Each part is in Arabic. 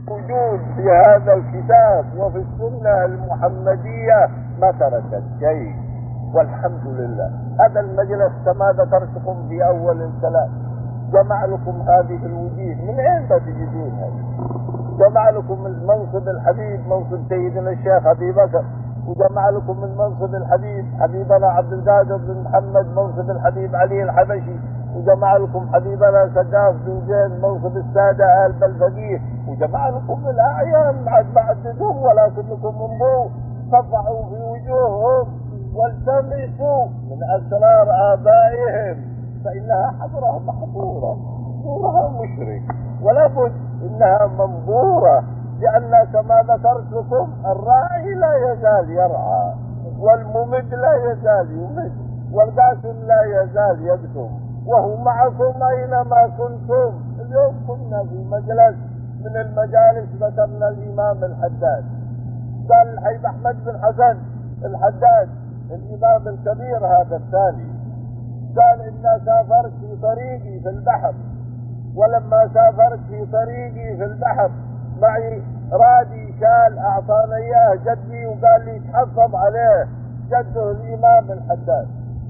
موجود في هذا الكتاب وفي السنة المحمدية ما تركت شيء، والحمد لله. هذا المجلس كما ذكرتكم في أول الكلام جمع لكم هذه الوجيه، من أين تجدونها؟ جمع لكم من منصب الحبيب منصب سيدنا الشيخ أبي بكر، وجمع لكم من منصب الحبيب حبيبنا عبد القادر بن محمد منصب الحبيب علي الحبشي، وجمع لكم حبيبنا سقاف بن زين منصب السادة آل بلفقيه، وجمع لكم الأعيان بعددهم ولكنكم انظروا صفعوا في وجوههم والتمسوا من أسرار آبائهم، فإنها حضرة محظورة، نورها مشرك، ولا بد إنها منظورة، لأن كما ذكرت لكم الراعي لا يزال يرعى، والممد لا يزال يمد، والقاسم لا يزال يقسم، وهو معكم أينما كنتم. اليوم كنا في مجلس من المجالس ذكرنا الإمام الحداد، قال الحبيب أحمد بن حسن الحداد الإمام الكبير هذا الثاني، قال إن سافرت في طريقي في البحر، ولما سافرت في طريقي في البحر معي رادي شال أعطانا إياه جدي، وقال لي تحفظ عليه، جده الإمام الحداد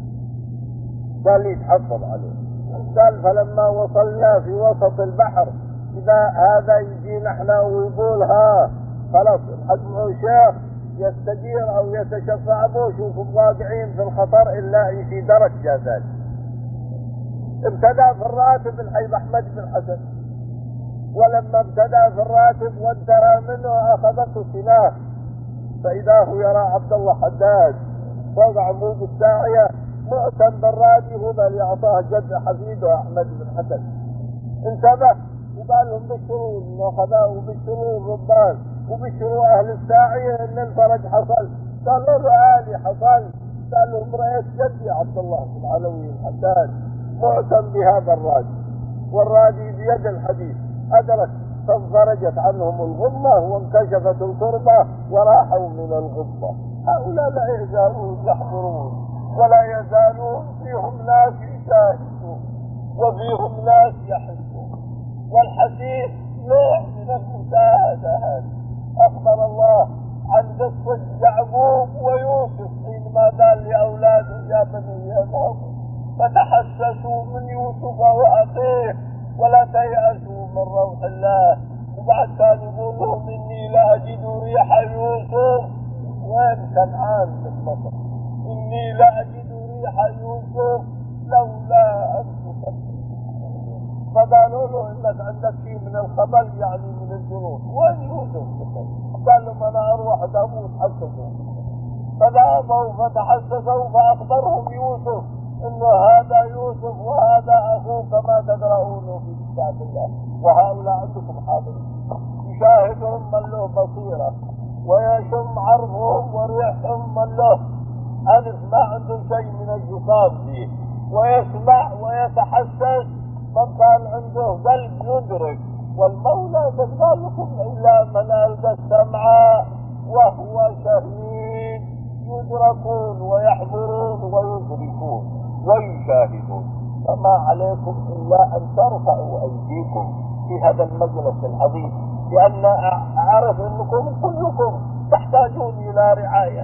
قال لي تحفظ عليه. قال فلما وصلنا في وسط البحر إذا هذا يجي نحن ويقول ها خلاص الحجم شيخ يستجير أو يتشفع به، شوفوا واقعين في الخطر إلا إن في درجة ذلك. ابتدأ في الراتب الحبيب أحمد بن حسن، ولما ابتدأ في الراتب وانتهى منه أخذته سلاح، فإذا هو يرى عبد الله حداد فوق عمود الساعية مؤتم بالرادي، هو اللي أعطاه جد حفيده أحمد بن حسن. انتبه وقال لهم بشروا وخذاه وبشروا الربان وبشروا أهل الساعية إن الفرج حصل. قالوا رأالي حصل، قال لهم رأيت جدي عبد الله بن علوي الحداد مؤتم بهذا الرادي، والرادي بيد الحديث أدرك، فانفرجت عنهم الغمة وانكشفت الكربة وراحوا من الغمة. هؤلاء لا يزالون يحضرون ولا يزالون فيهم ناس يشاهدون وفيهم ناس يحسون، والحديث نوع من المشاهدة. هذه أخبر الله عن قصة يعقوب ويوسف حينما قال لأولاده يا بني يذهبوا فتحسسوا من يوسف وأخيه ولا تيأسوا من روح الله. وبعد كان يقول لهم إني لا أجد ريح يوسف، وين كنعان من مصر، إني لا أجد ريح يوسف لولا أن تصدق. فقالوا له إنك عندك شيء من الخبل يعني من الجنون، وين يوسف؟ قال لهم أنا أروح ذهبوا وتحسسوا، فذهبوا فتحسسوا فأخبرهم يوسف إنه هذا يوسف وهذا أخوه كما تقرؤون في كتاب الله، وهؤلاء عندكم حاضرين يشاهدهم من له بصيرة ويشم عرفهم وريحهم من له أنف ما عنده شيء من الزكام فيه، ويسمع ويتحسس من كان عنده قلب يدرك. والمولى قد قال لكم إلا من ألقى السمع وهو شهيد، يدركون ويحضرون ويدركون ويشاهدون. فما عليكم إلا أن ترفعوا أيديكم في هذا المجلس العظيم، لأن أعرف أنكم كلكم تحتاجون إلى رعاية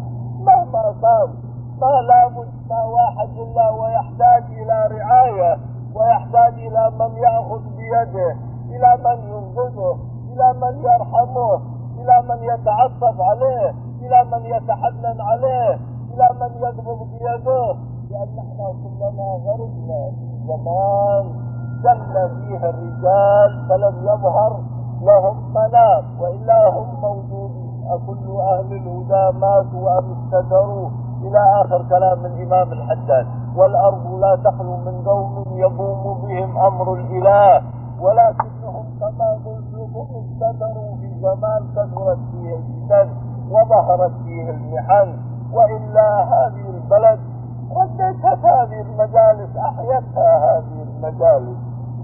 مهما صار، ما لابد ما واحد إلا ويحتاج إلى رعاية، ويحتاج إلى من يأخذ بيده، إلى من ينقذه، إلى من يرحمه، إلى من يتعطف عليه، إلى من يتحنن عليه، إلى من يقبض بيده. لأن نحن كلنا غرقنا في زمان جل فيه الرجال فلم يظهر لهم منام، وإلا هم موجودين. أكل أهل الهدى ماتوا أم استدروا، إلى آخر كلام الإمام الحداد. والأرض لا تخلو من قوم يقوم بهم أمر الإله، ولكنهم كما قلت لكم استدروا في زمان كثرت فيه الفتن وظهرت فيه المحن. وإلا هذه البلد ردتها هذه المجالس، أحيتها هذه المجالس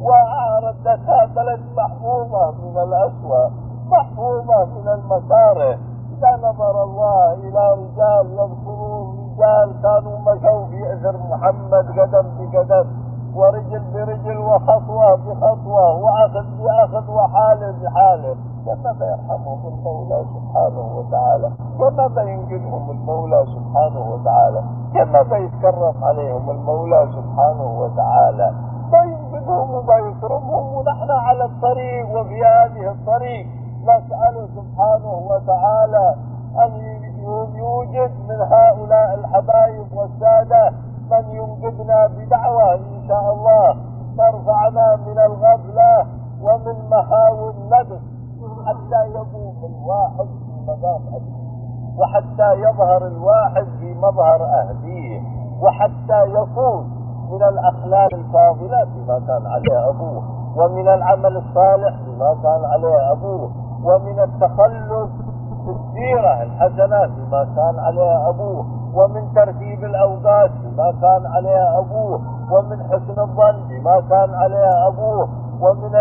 وردتها بلد محفوظة من الأسوأ، محفوظة من المكاره. إذا نظر الله إلى رجال يذكرون رجال كانوا مشوا في أثر محمد قدم بقدم ورجل برجل وخطوة بخطوة وأخذ بأخذ وحالف بحاله، كما بيرحمهم المولى سبحانه وتعالى، كما بينقذهم المولى سبحانه وتعالى، كما بيتكرم عليهم المولى سبحانه وتعالى، بينقذهم وبيكرمهم. ونحن على الطريق، وفي هذه الطريق نسأل سبحانه وتعالى أن يوجد من هؤلاء الحبايب والسادة من ينقذنا بدعوة إن شاء الله ترفعنا من الغفلة ومن مهاوي الندس، حتى يقوم الواحد في مقام أبيه، وحتى يظهر الواحد في مظهر أهليه، وحتى يكون من الأخلاق الفاضلة بما كان عليه أبوه، ومن العمل الصالح بما كان عليه أبوه، ومن التخلق بالسيرة الحسنة بما كان عليه أبوه، ومن ترتيب الأوقات بما كان عليه أبوه، ومن حسن الظن بما كان عليه أبوه، ومن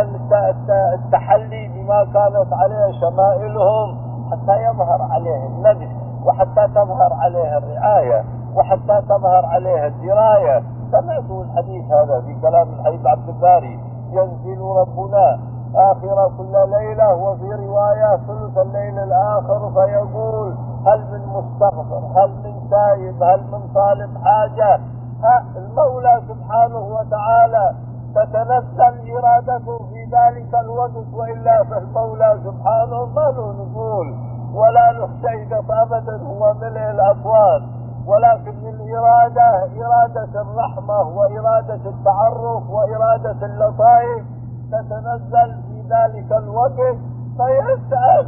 التحلي بما كانت عليه شمائلهم، حتى يظهر عليه النبي، وحتى تظهر عليه الرعاية، وحتى تظهر عليه الدراية. سمعتوا الحديث هذا في كلام الحبيب عبد الباري: ينزل ربنا آخر كل ليلة، وفي رواية ثلث الليل الآخر، فيقول: هل من مستغفر، هل من تائب، هل من طالب حاجة؟ المولى سبحانه وتعالى تتنزل إرادته في ذلك الوقت، وإلا فالمولى سبحانه ما له نزول ولا له شيء أبدا، هو ملء الأكوان، ولكن الإرادة إرادة الرحمة وإرادة التعرف وإرادة اللطائف تتنزل في ذلك الوقت، فيسأل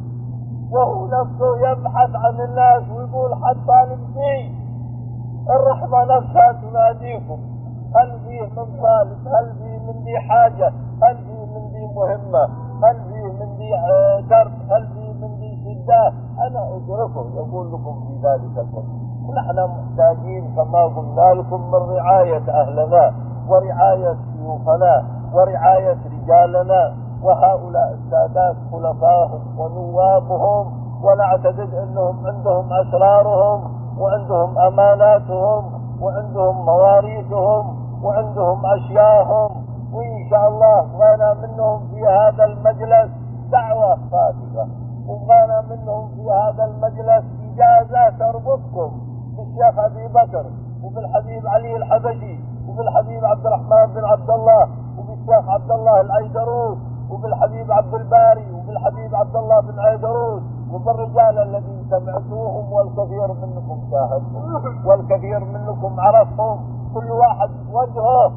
وهو نفسه يبحث عن الناس ويقول: حد طالب شيء؟ الرحمة نفسها تناديكم: هل فيه من طالب؟ هل فيه من ذي حاجة؟ هل فيه من ذي مهمة؟ هل فيه من ذي كرب؟ هل فيه من ذي شدة؟ أنا أدركه يقول لكم في ذلك الوقت. ونحن محتاجين كما قلنا لكم من رعاية أهلنا، ورعاية شيوخنا، ورعاية رجالنا، وهؤلاء السادات خلفاهم ونوابهم، ونعتقد أنهم عندهم أسرارهم، وعندهم أماناتهم، وعندهم مواريثهم، وعندهم أشياءهم. وإن شاء الله بغينا منهم في هذا المجلس دعوة صادقة، وبغينا منهم في هذا المجلس إجازة تربطكم بالشيخ أبي بكر، وبالحبيب علي الحبشي، وبالحبيب عبد الرحمن بن عبد الله، وبالشيخ عبد الله الأيدروس، وبالحبيب عبد الباري، وبالحبيب عبد الله بن عيدروس، وبالرجال الذين سمعتوهم، والكثير منكم شاهدتم، والكثير منكم عرفهم. كل واحد وجهه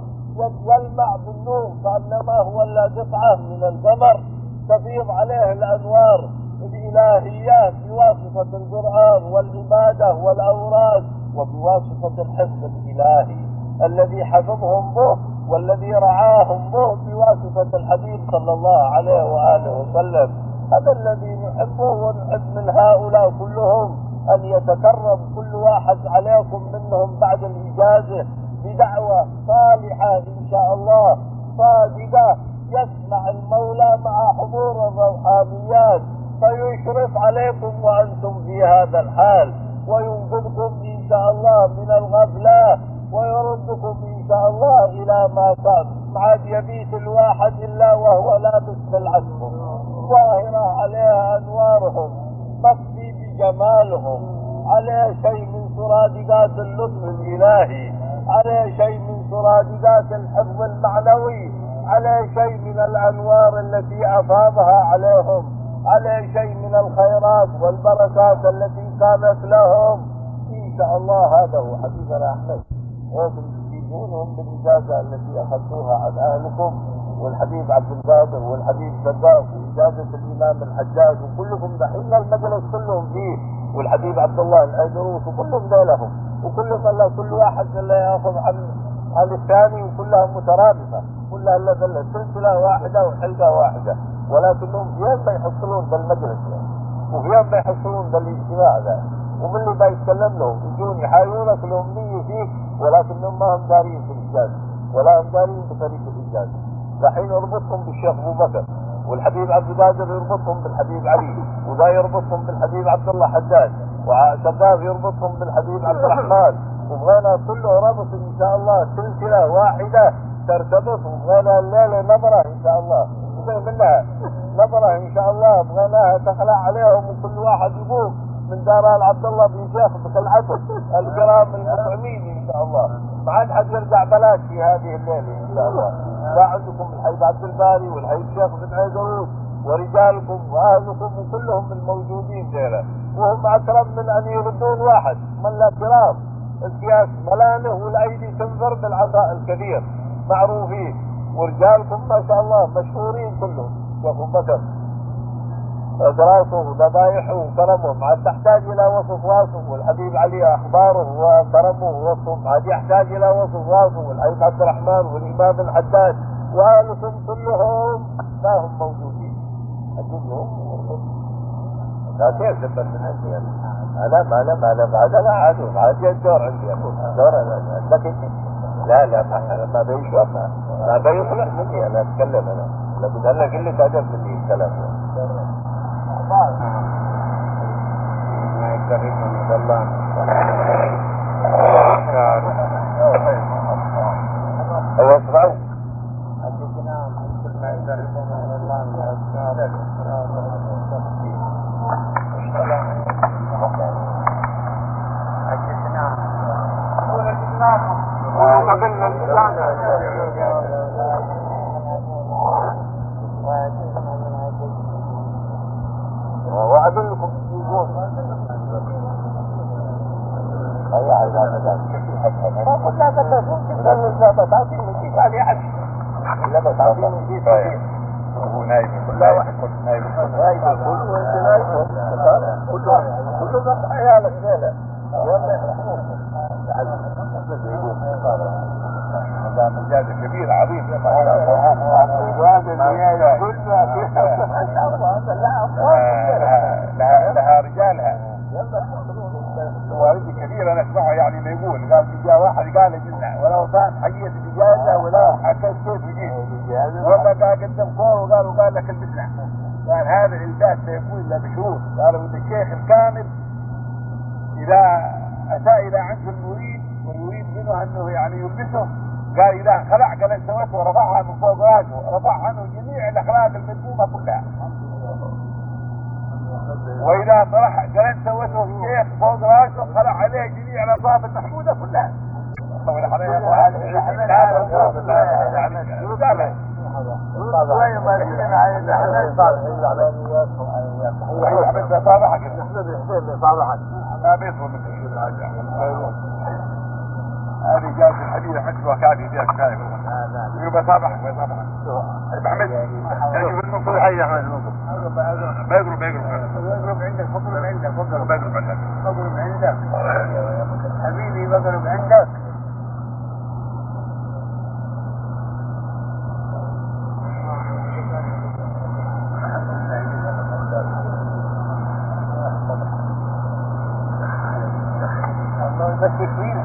يلمع بالنور، كأنما هو إلا قطعة من القمر تفيض عليه الأنوار الإلهية بواسطة القرآن والعبادة والأوراد، وبواسطة الحفظ الإلهي الذي حفظهم به والذي رعاهم به بواسطة الحبيب صلى الله عليه وآله وسلم. هذا الذي نحبه، ونحب من هؤلاء كلهم أن يتكرم كل واحد عليكم منهم بعد الإجازة بدعوة صالحة إن شاء الله صادقة، يسمع المولى مع حضور الروحانيات، فيشرف عليكم وأنتم في هذا الحال، وينقذكم إن شاء الله من الغفلة، ويردكم إن شاء الله إلى ما كان. ما عاد يبيت الواحد إلا وهو لابس خلعتهم، ظاهرة عليها أنوارهم، مكفي بجمالهم، عليه شيء من سرادقات اللطف الإلهي، عليه شيء من سرادقات الحفظ المعنوي، عليه شيء من الأنوار التي أفاضها عليهم، عليه شيء من الخيرات والبركات التي كانت لهم. إن شاء الله هذا هو حبيبنا أحمد، وكم تجيبونهم بالإجازة التي أخذتوها عن أهلكم، والحبيب عبد القادر، والحبيب صداق، وإجازة الإمام الحجاج، وكلكم دحين المجلس كلهم فيه، والحبيب عبد الله الأيدروس، وكلهم دولهم، وكلهم الله كل واحد اللي يأخذ عن الثاني، وكلها مترابطة، كلها إلا سلسلة واحدة وحلقة واحدة، ولكنهم فيهم بيحصلون بالمجلس وفيهم بيحصلون بالاجتماع ذا، ومن اللي بيتكلم لهم يجون يحاولونك لهم نية فيك، ولكنهم ما هم دارين في الإجازة ولا هم دارين بطريق الإجازة. دحين يربطهم بالشيخ أبو بكر، والحبيب عبد القادر يربطهم بالحبيب علي، وذا يربطهم بالحبيب عبد الله حداد، وشباب يربطهم بالحبيب عبد الرحمن، وبغينا كله ربط إن شاء الله سلسلة واحدة ترتبط، وبغينا الليلة نظرة إن شاء الله، وزي منها نظرة ان شاء الله بغيناها تخلع عليهم وكل واحد يقوم من دار عبد الله بن شيخ بخلعته الكرام المطعمين ان شاء الله. ما عاد حد يرجع بلاش في هذه الليله ان شاء الله. وعندكم الحبيب عبد الباري والحبيب شيخ بن عيدروس ورجالكم واهلكم وكلهم الموجودين ذيلا، وهم اكرم من ان يردون واحد من لا كرام. الكياس ملانه والايدي تنظر بالعطاء الكبير معروفين، ورجالكم ما شاء الله مشهورين كلهم. شيخ ابو بكر دراسه وذبايحه وكرمه عاد تحتاج الى وصف واصف، والحبيب علي اخباره وكرمه ووصفه عاد يحتاج الى وصف واصف، والحبيب عبد الرحمن والامام الحداد واهلكم كلهم ما هم موجودين. اجلهم لا كيف تبقى من عندي انا هذا لا عاد الدور عندي الدور لكن لا ما بيشوف ما بيصلح مني انا اتكلم انا لابد انا قلت ادب مني الكلام ما يكرمني والله. ايوه اسمعوا حدثنا مثل ما يكرمنا الله من اذكار وأدلكم تجيبون أي عزام لا بس عاطين نجيب عليه عبش لا بس عاطين نجيب هو نايم لا واحد نايم كل وانت نايم كل ضغط عيالك ليلة والله يرحمون هذا مجازة كبيرة عظيم لها رجالها والدي كثير انا اسمعه يعني ما يقول قال جاء واحد قال لنا ولو كان حقيقة الإجازة ولا حكيت كيف يجيب والله قال قدم كور وقال لك البسنا قال هذا الإلباس سيكون إلا بشروط قالوا إن الشيخ الكامل إذا أتى إلى عنده المريد ويريد منه أنه يعني يلبسه قال إذا خلع جلسته ورفعها من فوق راسه رفع عنه جميع الأخلاق المذمومة كلها، وإذا طرح جلسته الشيخ فوق راسه خلع عليه جميع الأصوات المحمودة كلها. هذه جاز الحديثة حجوة كافي فيها كفاية يبقى صابحك محمد يعني في النص الحي احمد النص بيقرب عندك بقرب عندك حبيبي بقرب عندك بس يكفينا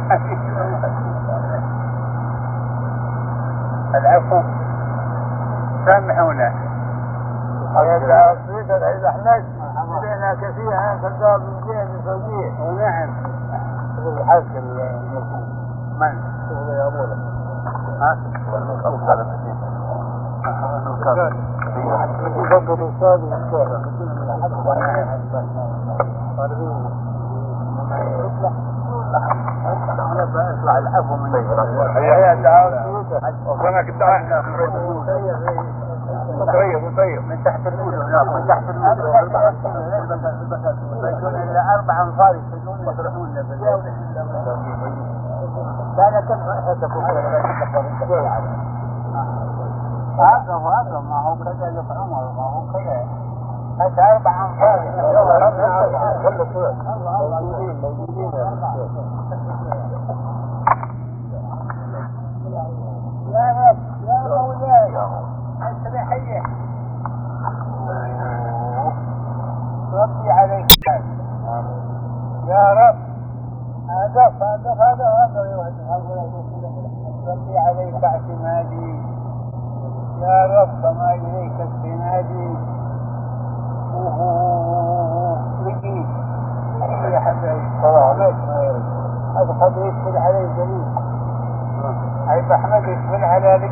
العفو سامحونا يا سيد العيد احمد بدينا كثيرا فقال من جهه الفوزيه ونعم الحق المرفوض من شغل يا ابونا ها والنقص على السبيل يفضل الاستاذ يطلع العفو من يا تعال وكانك الدعاء طيب من تحت الأولى من تحت الأولى يكون إلا 4 أنفار يسجون يطرحون كان كم حسبوا هذا ما هو كذا يفعمر ما هو كذا هذا 4 أنفار موجودين يا رب يا مولاي أنت بحيه ربي عليك يا رب هذا ربي عليك اعتمادي يا رب كما إليك استنادي رجي يا حبيبي هذا قد يسفل عليه جميل عيب أحمد يسفل على